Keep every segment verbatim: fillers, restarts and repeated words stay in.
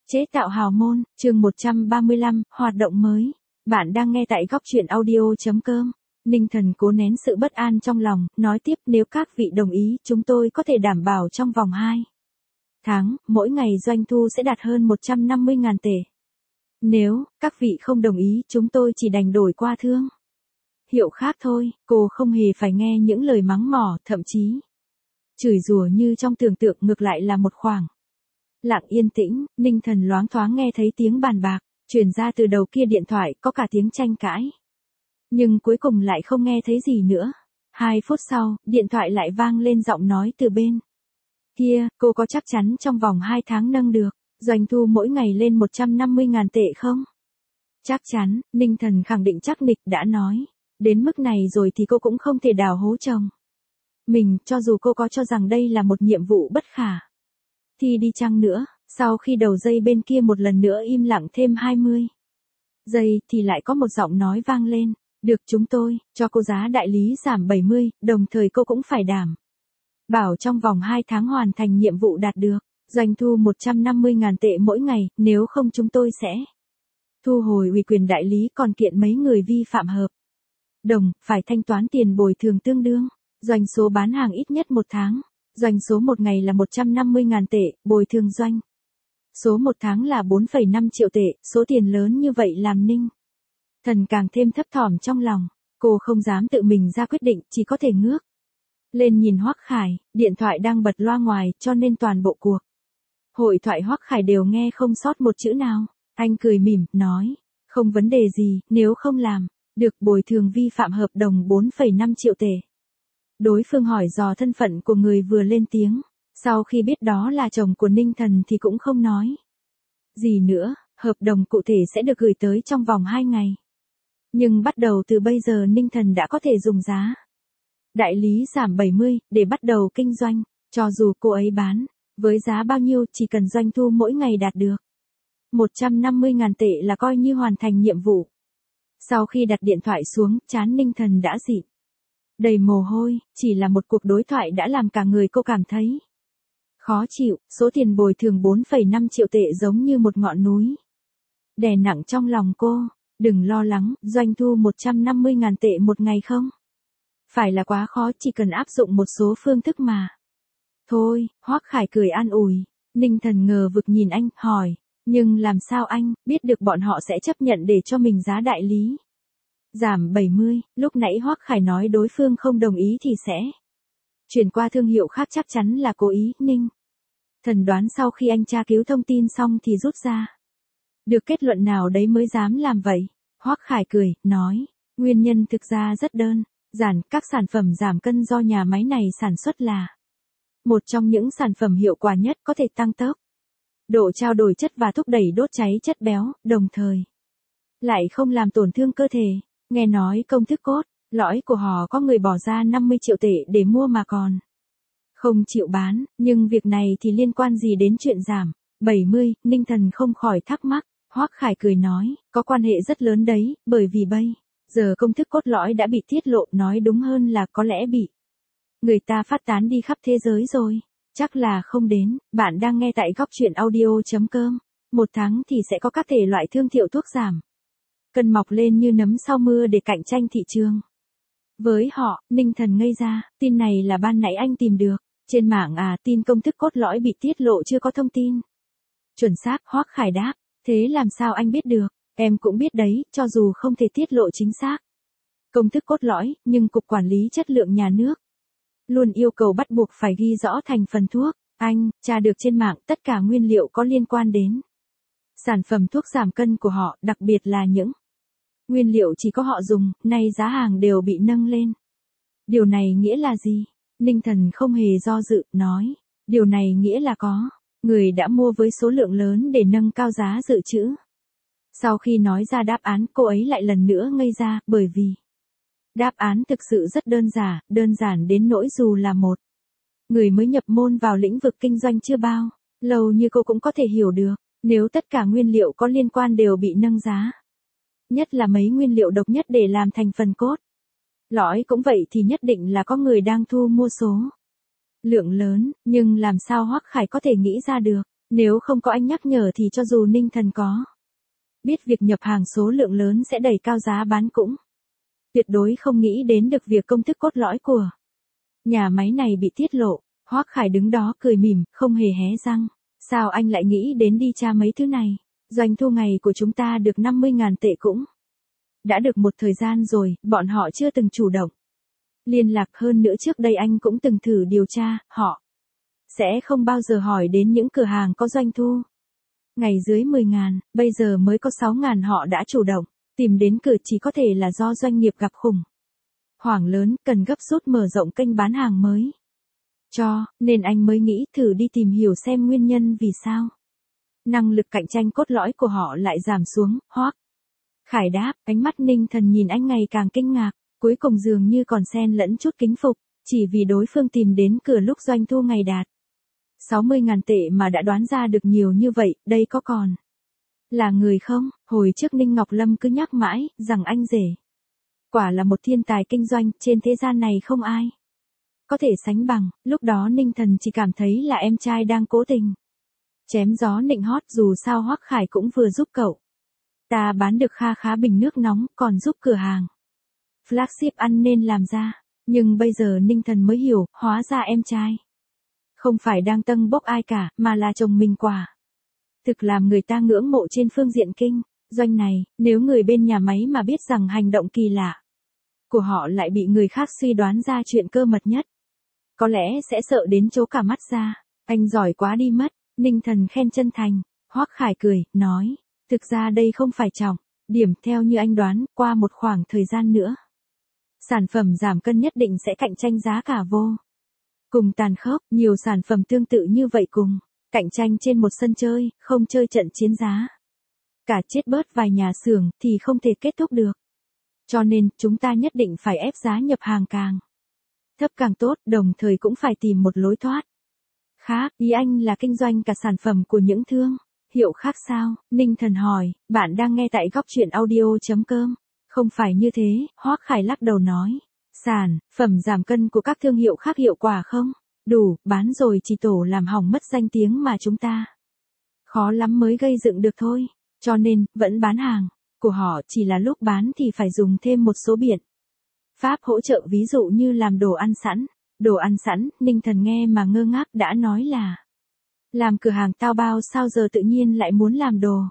Chế tạo hào môn, chương một trăm ba mươi lăm, hoạt động mới. Bạn đang nghe tại góc truyện audio chấm com. Ninh Thần cố nén sự bất an trong lòng, nói tiếp nếu các vị đồng ý chúng tôi có thể đảm bảo trong vòng hai tháng, mỗi ngày doanh thu sẽ đạt hơn một trăm năm mươi nghìn tệ. Nếu các vị không đồng ý chúng tôi chỉ đành đổi qua thương hiệu khác thôi. Cô không hề phải nghe những lời mắng mỏ, thậm chí chửi rủa như trong tưởng tượng, ngược lại là một khoảng lặng yên tĩnh. Ninh Thần loáng thoáng nghe thấy tiếng bàn bạc truyền ra từ đầu kia điện thoại, có cả tiếng tranh cãi, nhưng cuối cùng lại không nghe thấy gì nữa. Hai phút sau, điện thoại lại vang lên giọng nói từ bên kia, cô có chắc chắn trong vòng hai tháng nâng được doanh thu mỗi ngày lên một trăm năm mươi nghìn tệ không? Chắc chắn. Ninh Thần khẳng định chắc nịch, đã nói đến mức này rồi thì cô cũng không thể đào hố chồng mình, cho dù cô có cho rằng đây là một nhiệm vụ bất khả thì đi chăng nữa. Sau khi đầu dây bên kia một lần nữa im lặng thêm hai mươi giây thì lại có một giọng nói vang lên. Được, chúng tôi cho cô giá đại lý giảm bảy mươi, đồng thời cô cũng phải đảm bảo trong vòng hai tháng hoàn thành nhiệm vụ đạt được doanh thu một trăm năm mươi nghìn tệ mỗi ngày, nếu không chúng tôi sẽ thu hồi ủy quyền đại lý, còn kiện mấy người vi phạm hợp đồng, phải thanh toán tiền bồi thường tương đương doanh số bán hàng ít nhất một tháng. Doanh số một ngày là một trăm năm mươi nghìn tệ, bồi thường doanh số một tháng là bốn phẩy năm triệu tệ. Số tiền lớn như vậy làm Ninh Thần càng thêm thấp thỏm trong lòng. Cô không dám tự mình ra quyết định, chỉ có thể ngước lên nhìn Hoắc Khải. Điện thoại đang bật loa ngoài, cho nên toàn bộ cuộc hội thoại Hoắc Khải đều nghe không sót một chữ nào. Anh cười mỉm, nói, không vấn đề gì, nếu không làm được bồi thường vi phạm hợp đồng bốn phẩy năm triệu tệ. Đối phương hỏi dò thân phận của người vừa lên tiếng. Sau khi biết đó là chồng của Ninh Thần thì cũng không nói gì nữa. Hợp đồng cụ thể sẽ được gửi tới trong vòng hai ngày. Nhưng bắt đầu từ bây giờ Ninh Thần đã có thể dùng giá đại lý giảm bảy mươi để bắt đầu kinh doanh. Cho dù cô ấy bán với giá bao nhiêu, chỉ cần doanh thu mỗi ngày đạt được một trăm năm mươi nghìn tệ là coi như hoàn thành nhiệm vụ. Sau khi đặt điện thoại xuống, trán Ninh Thần đã dịn đầy mồ hôi. Chỉ là một cuộc đối thoại đã làm cả người cô cảm thấy khó chịu. Số tiền bồi thường bốn phẩy năm triệu tệ giống như một ngọn núi đè nặng trong lòng cô. Đừng lo lắng, doanh thu một trăm năm mươi nghìn tệ một ngày không phải là quá khó, chỉ cần áp dụng một số phương thức mà thôi. Hoắc Khải cười an ủi. Ninh Thần ngờ vực nhìn anh, hỏi, nhưng làm sao anh biết được bọn họ sẽ chấp nhận để cho mình giá đại lý giảm bảy mươi? Lúc nãy Hoắc Khải nói đối phương không đồng ý thì sẽ chuyển qua thương hiệu khác, chắc chắn là cố ý. Ninh Thần đoán sau khi anh tra cứu thông tin xong thì rút ra được kết luận nào đấy mới dám làm vậy. Hoắc Khải cười, nói, nguyên nhân thực ra rất đơn giản, các sản phẩm giảm cân do nhà máy này sản xuất là một trong những sản phẩm hiệu quả nhất, có thể tăng tốc độ trao đổi chất và thúc đẩy đốt cháy chất béo, đồng thời lại không làm tổn thương cơ thể. Nghe nói công thức cốt lõi của họ có người bỏ ra năm mươi triệu tệ để mua mà còn không chịu bán, nhưng việc này thì liên quan gì đến chuyện giảm bảy mươi? Ninh Thần không khỏi thắc mắc. Hoắc Khải cười nói, có quan hệ rất lớn đấy, bởi vì bây giờ công thức cốt lõi đã bị tiết lộ, nói đúng hơn là có lẽ bị người ta phát tán đi khắp thế giới rồi. Chắc là không đến. Bạn đang nghe tại góc truyện audio chấm com. Một tháng thì sẽ có các thể loại thương hiệu thuốc giảm cân mọc lên như nấm sau mưa để cạnh tranh thị trường với họ. Ninh Thần ngây ra, tin này là ban nãy anh tìm được trên mạng à? Tin công thức cốt lõi bị tiết lộ chưa có thông tin chuẩn xác. Hoắc Khải đáp, thế làm sao anh biết được? Em cũng biết đấy, cho dù không thể tiết lộ chính xác công thức cốt lõi, nhưng Cục Quản lý Chất lượng Nhà nước luôn yêu cầu bắt buộc phải ghi rõ thành phần thuốc. Anh tra được trên mạng tất cả nguyên liệu có liên quan đến sản phẩm thuốc giảm cân của họ, đặc biệt là những nguyên liệu chỉ có họ dùng, nay giá hàng đều bị nâng lên. Điều này nghĩa là gì? Ninh Thần không hề do dự, nói, điều này nghĩa là có người đã mua với số lượng lớn để nâng cao giá dự trữ. Sau khi nói ra đáp án, cô ấy lại lần nữa ngây ra, bởi vì đáp án thực sự rất đơn giản, đơn giản đến nỗi dù là một người mới nhập môn vào lĩnh vực kinh doanh chưa bao lâu như cô cũng có thể hiểu được. Nếu tất cả nguyên liệu có liên quan đều bị nâng giá, nhất là mấy nguyên liệu độc nhất để làm thành phần cốt lõi cũng vậy, thì nhất định là có người đang thu mua số lượng lớn. Nhưng làm sao Hoắc Khải có thể nghĩ ra được Nếu không có anh nhắc nhở thì cho dù Ninh Thần có biết việc nhập hàng số lượng lớn sẽ đẩy cao giá bán cũng tuyệt đối không nghĩ đến được việc công thức cốt lõi của nhà máy này bị tiết lộ. Hoắc Khải đứng đó cười mỉm, không hề hé răng. Sao anh lại nghĩ đến đi tra mấy thứ này? Doanh thu ngày của chúng ta được năm mươi ngàn tệ cũng đã được một thời gian rồi, bọn họ chưa từng chủ động liên lạc. Hơn nữa trước đây anh cũng từng thử điều tra, họ sẽ không bao giờ hỏi đến những cửa hàng có doanh thu ngày dưới mười ngàn, bây giờ mới có sáu ngàn họ đã chủ động tìm đến cửa, chỉ có thể là do doanh nghiệp gặp khủng hoảng lớn, cần gấp rút mở rộng kênh bán hàng mới. Cho nên anh mới nghĩ thử đi tìm hiểu xem nguyên nhân vì sao năng lực cạnh tranh cốt lõi của họ lại giảm xuống. Hoắc Khải đáp, ánh mắt Ninh Thần nhìn anh ngày càng kinh ngạc, cuối cùng dường như còn xen lẫn chút kính phục, chỉ vì đối phương tìm đến cửa lúc doanh thu ngày đạt sáu mươi ngàn tệ mà đã đoán ra được nhiều như vậy, đây có còn là người không? Hồi trước Ninh Ngọc Lâm cứ nhắc mãi rằng anh rể quả là một thiên tài kinh doanh, trên thế gian này không ai có thể sánh bằng. Lúc đó Ninh Thần chỉ cảm thấy là em trai đang cố tình chém gió nịnh hót, dù sao Hoắc Khải cũng vừa giúp cậu ta bán được kha khá bình nước nóng, còn giúp cửa hàng flagship ăn nên làm ra. Nhưng bây giờ Ninh Thần mới hiểu, hóa ra em trai không phải đang tâng bốc ai cả, mà là chồng mình quả thực làm người ta ngưỡng mộ trên phương diện kinh doanh này. Nếu người bên nhà máy mà biết rằng hành động kỳ lạ của họ lại bị người khác suy đoán ra chuyện cơ mật nhất, có lẽ sẽ sợ đến chố cả mắt ra. Anh giỏi quá đi mất, Ninh Thần khen chân thành. Hoắc Khải cười, nói, thực ra đây không phải trọng điểm theo như anh đoán, qua một khoảng thời gian nữa sản phẩm giảm cân nhất định sẽ cạnh tranh giá cả vô cùng tàn khốc. Nhiều sản phẩm tương tự như vậy cùng cạnh tranh trên một sân chơi, không chơi trận chiến giá cả chết bớt vài nhà xưởng thì không thể kết thúc được. Cho nên, chúng ta nhất định phải ép giá nhập hàng càng thấp càng tốt, đồng thời cũng phải tìm một lối thoát khác. Ý anh là kinh doanh cả sản phẩm của những thương hiệu khác sao? Ninh Thần hỏi. Bạn đang nghe tại góc truyện audio.com. Không phải như thế, Hoắc Khải lắc đầu nói. Sản phẩm giảm cân của các thương hiệu khác hiệu quả không đủ, bán rồi chỉ tổ làm hỏng mất danh tiếng mà chúng ta khó lắm mới gây dựng được thôi. Cho nên, vẫn bán hàng của họ, chỉ là lúc bán thì phải dùng thêm một số biện pháp hỗ trợ, ví dụ như làm đồ ăn sẵn. Đồ ăn sẵn? Ninh Thần nghe mà ngơ ngác, đã nói là làm cửa hàng tao bao, sao giờ tự nhiên lại muốn làm đồ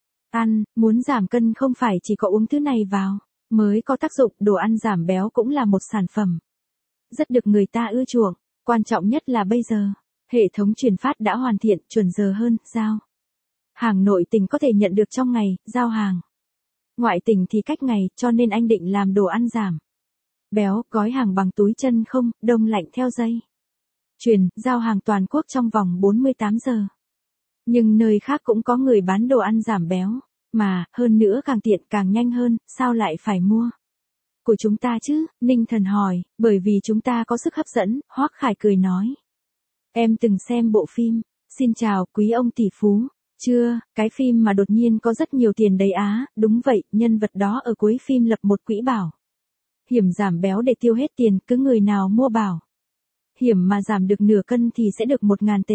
ăn? Muốn giảm cân không phải chỉ có uống thứ này vào mới có tác dụng, đồ ăn giảm béo cũng là một sản phẩm rất được người ta ưa chuộng. Quan trọng nhất là bây giờ, hệ thống truyền phát đã hoàn thiện, chuẩn giờ hơn, giao hàng nội tỉnh có thể nhận được trong ngày, giao hàng ngoại tỉnh thì cách ngày, cho nên anh định làm đồ ăn giảm béo, gói hàng bằng túi chân không, đông lạnh theo dây chuyền, giao hàng toàn quốc trong vòng bốn mươi tám giờ. Nhưng nơi khác cũng có người bán đồ ăn giảm béo, mà, hơn nữa càng tiện càng nhanh hơn, sao lại phải mua của chúng ta chứ? Ninh Thần hỏi. Bởi vì chúng ta có sức hấp dẫn, Hoắc Khải cười nói. Em từng xem bộ phim Xin chào quý ông tỷ phú chưa? Cái phim mà đột nhiên có rất nhiều tiền đấy á? Đúng vậy, nhân vật đó ở cuối phim lập một quỹ bảo hiểm giảm béo để tiêu hết tiền, cứ người nào mua bảo hiểm mà giảm được nửa cân thì sẽ được một ngàn tệ.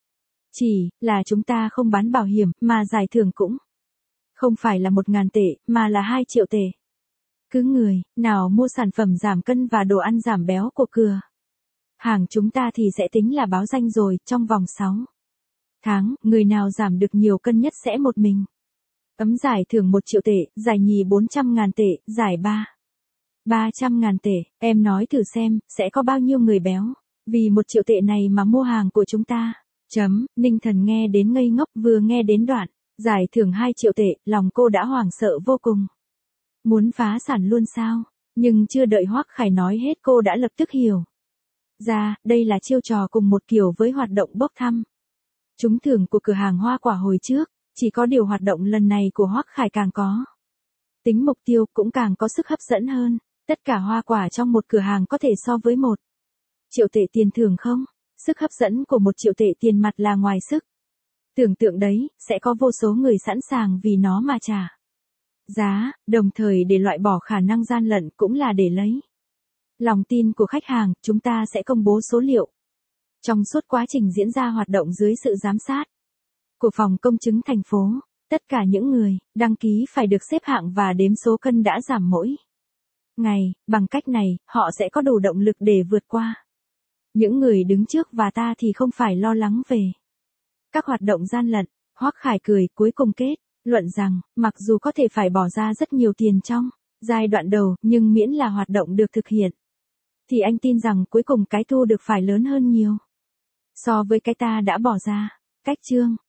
Chỉ là chúng ta không bán bảo hiểm, mà giải thưởng cũng không phải là một ngàn tệ, mà là hai triệu tệ. Cứ người nào mua sản phẩm giảm cân và đồ ăn giảm béo của cửa hàng chúng ta thì sẽ tính là báo danh rồi. Trong vòng sáu tháng, người nào giảm được nhiều cân nhất sẽ một mình ấm giải thưởng một triệu tệ, giải nhì bốn trăm ngàn tệ, giải ba ba trăm ngàn tệ. Em nói thử xem, sẽ có bao nhiêu người béo vì một triệu tệ này mà mua hàng của chúng ta. Chấm. Ninh Thần nghe đến ngây ngốc, vừa nghe đến đoạn giải thưởng hai triệu tệ, lòng cô đã hoảng sợ vô cùng. Muốn phá sản luôn sao? Nhưng chưa đợi Hoắc Khải nói hết cô đã lập tức hiểu ra, đây là chiêu trò cùng một kiểu với hoạt động bốc thăm trúng thưởng của cửa hàng hoa quả hồi trước. Chỉ có điều hoạt động lần này của Hoắc Khải càng có tính mục tiêu, cũng càng có sức hấp dẫn hơn. Tất cả hoa quả trong một cửa hàng có thể so với một triệu tệ tiền thưởng không? Sức hấp dẫn của một triệu tệ tiền mặt là ngoài sức tưởng tượng đấy, sẽ có vô số người sẵn sàng vì nó mà trả giá, đồng thời để loại bỏ khả năng gian lận cũng là để lấy lòng tin của khách hàng. Chúng ta sẽ công bố số liệu trong suốt quá trình diễn ra hoạt động dưới sự giám sát của phòng công chứng thành phố. Tất cả những người đăng ký phải được xếp hạng và đếm số cân đã giảm mỗi ngày, bằng cách này, họ sẽ có đủ động lực để vượt qua. Những người đứng trước và ta thì không phải lo lắng về các hoạt động gian lận. Hoắc Khải cười cuối cùng kết luận rằng, mặc dù có thể phải bỏ ra rất nhiều tiền trong giai đoạn đầu, nhưng miễn là hoạt động được thực hiện, thì anh tin rằng cuối cùng cái thu được phải lớn hơn nhiều so với cái ta đã bỏ ra. Cách chương